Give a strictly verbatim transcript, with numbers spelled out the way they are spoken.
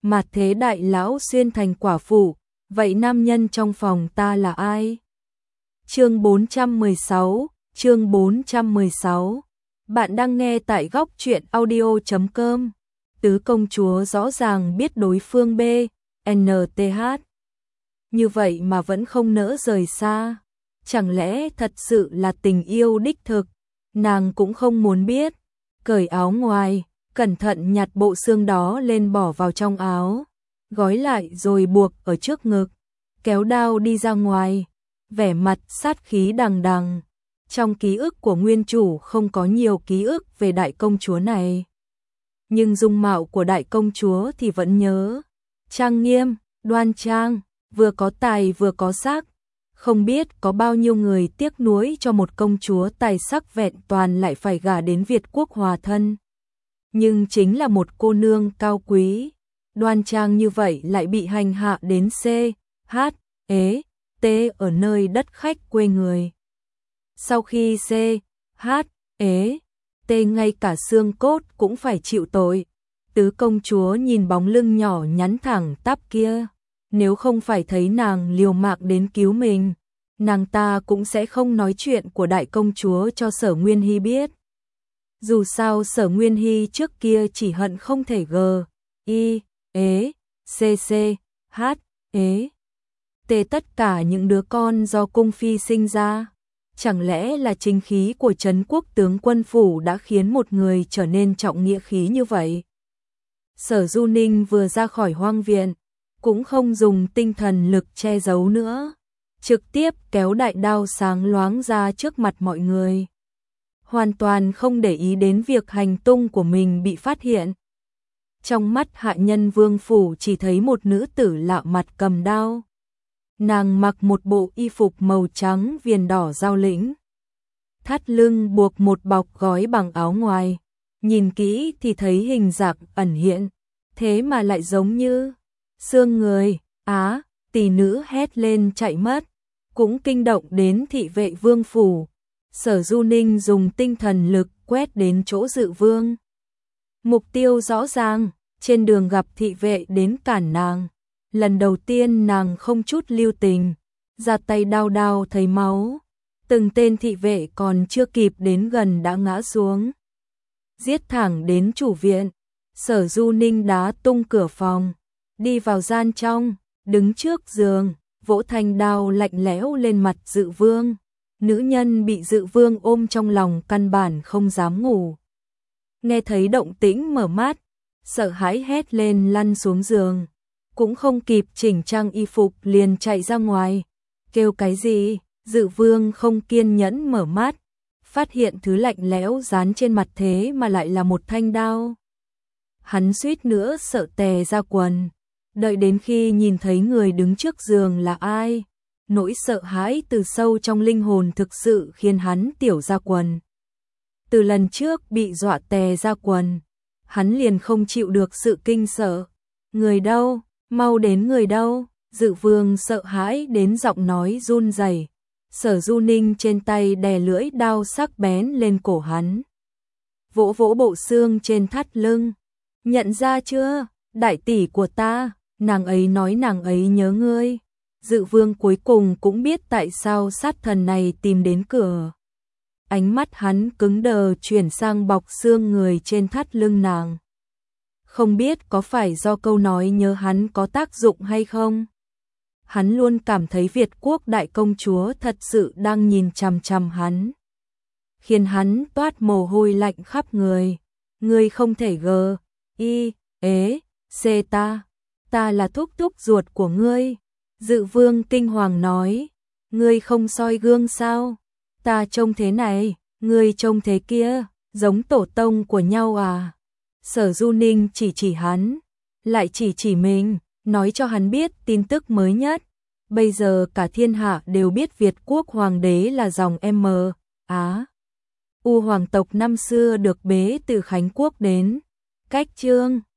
mà thế đại lão xuyên thành quả phụ, vậy nam nhân trong phòng ta là ai? Chương bốn trăm mười sáu, chương bốn trăm mười sáu. Bạn đang nghe tại góc truyện audio chấm com. Tứ công chúa rõ ràng biết đối phương B, en tê hát. Như vậy mà vẫn không nỡ rời xa. Chẳng lẽ thật sự là tình yêu đích thực? Nàng cũng không muốn biết. Cởi áo ngoài, cẩn thận nhặt bộ xương đó lên bỏ vào trong áo, gói lại rồi buộc ở trước ngực, kéo đao đi ra ngoài, vẻ mặt sát khí đằng đằng. Trong ký ức của nguyên chủ không có nhiều ký ức về đại công chúa này, nhưng dung mạo của đại công chúa thì vẫn nhớ. Trang nghiêm, đoan trang, vừa có tài vừa có sắc. Không biết có bao nhiêu người tiếc nuối cho một công chúa tài sắc vẹn toàn lại phải gả đến Việt quốc hòa thân. Nhưng chính là một cô nương cao quý, đoan trang như vậy lại bị hành hạ đến C, H, E, T ở nơi đất khách quê người. Sau khi C, H, E, T ngay cả xương cốt cũng phải chịu tội. Tứ công chúa nhìn bóng lưng nhỏ nhắn thẳng tắp kia, nếu không phải thấy nàng liều mạng đến cứu mình, nàng ta cũng sẽ không nói chuyện của đại công chúa cho Sở Nguyên Hy biết. Dù sao Sở Nguyên Hy trước kia chỉ hận không thể G, I, E, C, C, H, E, T tất cả những đứa con do cung phi sinh ra. Chẳng lẽ là chính khí của Trấn Quốc tướng quân phủ đã khiến một người trở nên trọng nghĩa khí như vậy? Sở Du Ninh vừa ra khỏi hoang viện, cũng không dùng tinh thần lực che giấu nữa, trực tiếp kéo đại đao sáng loáng ra trước mặt mọi người. Hoàn toàn không để ý đến việc hành tung của mình bị phát hiện. Trong mắt hạ nhân vương phủ chỉ thấy một nữ tử lạ mặt cầm đao. Nàng mặc một bộ y phục màu trắng viền đỏ giao lĩnh, thắt lưng buộc một bọc gói bằng áo ngoài. Nhìn kỹ thì thấy hình dạng ẩn hiện, thế mà lại giống như xương người. Á, tỷ nữ hét lên chạy mất, cũng kinh động đến thị vệ vương phủ. Sở Du Ninh dùng tinh thần lực quét đến chỗ dự vương. Mục tiêu rõ ràng, trên đường gặp thị vệ đến cản nàng. Lần đầu tiên nàng không chút lưu tình, ra tay đao đao thấy máu. Từng tên thị vệ còn chưa kịp đến gần đã ngã xuống. Giết thẳng đến chủ viện. Sở Du Ninh đá tung cửa phòng, đi vào gian trong, đứng trước giường, vỗ thanh đao lạnh lẽo lên mặt dự vương. Nữ nhân bị dự vương ôm trong lòng căn bản không dám ngủ. Nghe thấy động tĩnh mở mắt, sợ hãi hét lên lăn xuống giường. Cũng không kịp chỉnh trang y phục liền chạy ra ngoài. Kêu cái gì? Dự vương không kiên nhẫn mở mắt, phát hiện thứ lạnh lẽo dán trên mặt thế mà lại là một thanh đao. Hắn suýt nữa sợ tè ra quần. Đợi đến khi nhìn thấy người đứng trước giường là ai, nỗi sợ hãi từ sâu trong linh hồn thực sự khiến hắn tiểu ra quần. Từ lần trước bị dọa tè ra quần, hắn liền không chịu được sự kinh sợ. Người đâu? Mau đến, người đâu? Dự vương sợ hãi đến giọng nói run rẩy. Sở Du Ninh trên tay đè lưỡi đao sắc bén lên cổ hắn, vỗ vỗ bộ xương trên thắt lưng. Nhận ra chưa? Đại tỷ của ta, nàng ấy nói nàng ấy nhớ ngươi. Dự vương cuối cùng cũng biết tại sao sát thần này tìm đến cửa. Ánh mắt hắn cứng đờ chuyển sang bọc xương người trên thắt lưng nàng. Không biết có phải do câu nói nhớ hắn có tác dụng hay không? Hắn luôn cảm thấy Việt quốc đại công chúa thật sự đang nhìn chằm chằm hắn, khiến hắn toát mồ hôi lạnh khắp người. Ngươi không thể g, i, ế, c ta, ta là thúc thúc ruột của ngươi. Dự vương kinh hoàng nói, ngươi không soi gương sao? Ta trông thế này, ngươi trông thế kia, giống tổ tông của nhau à? Sở Du Ninh chỉ chỉ hắn, lại chỉ chỉ mình, nói cho hắn biết tin tức mới nhất. Bây giờ cả thiên hạ đều biết Việt quốc hoàng đế là dòng M, Á, U hoàng tộc năm xưa được bế từ Khánh quốc đến. Cách chương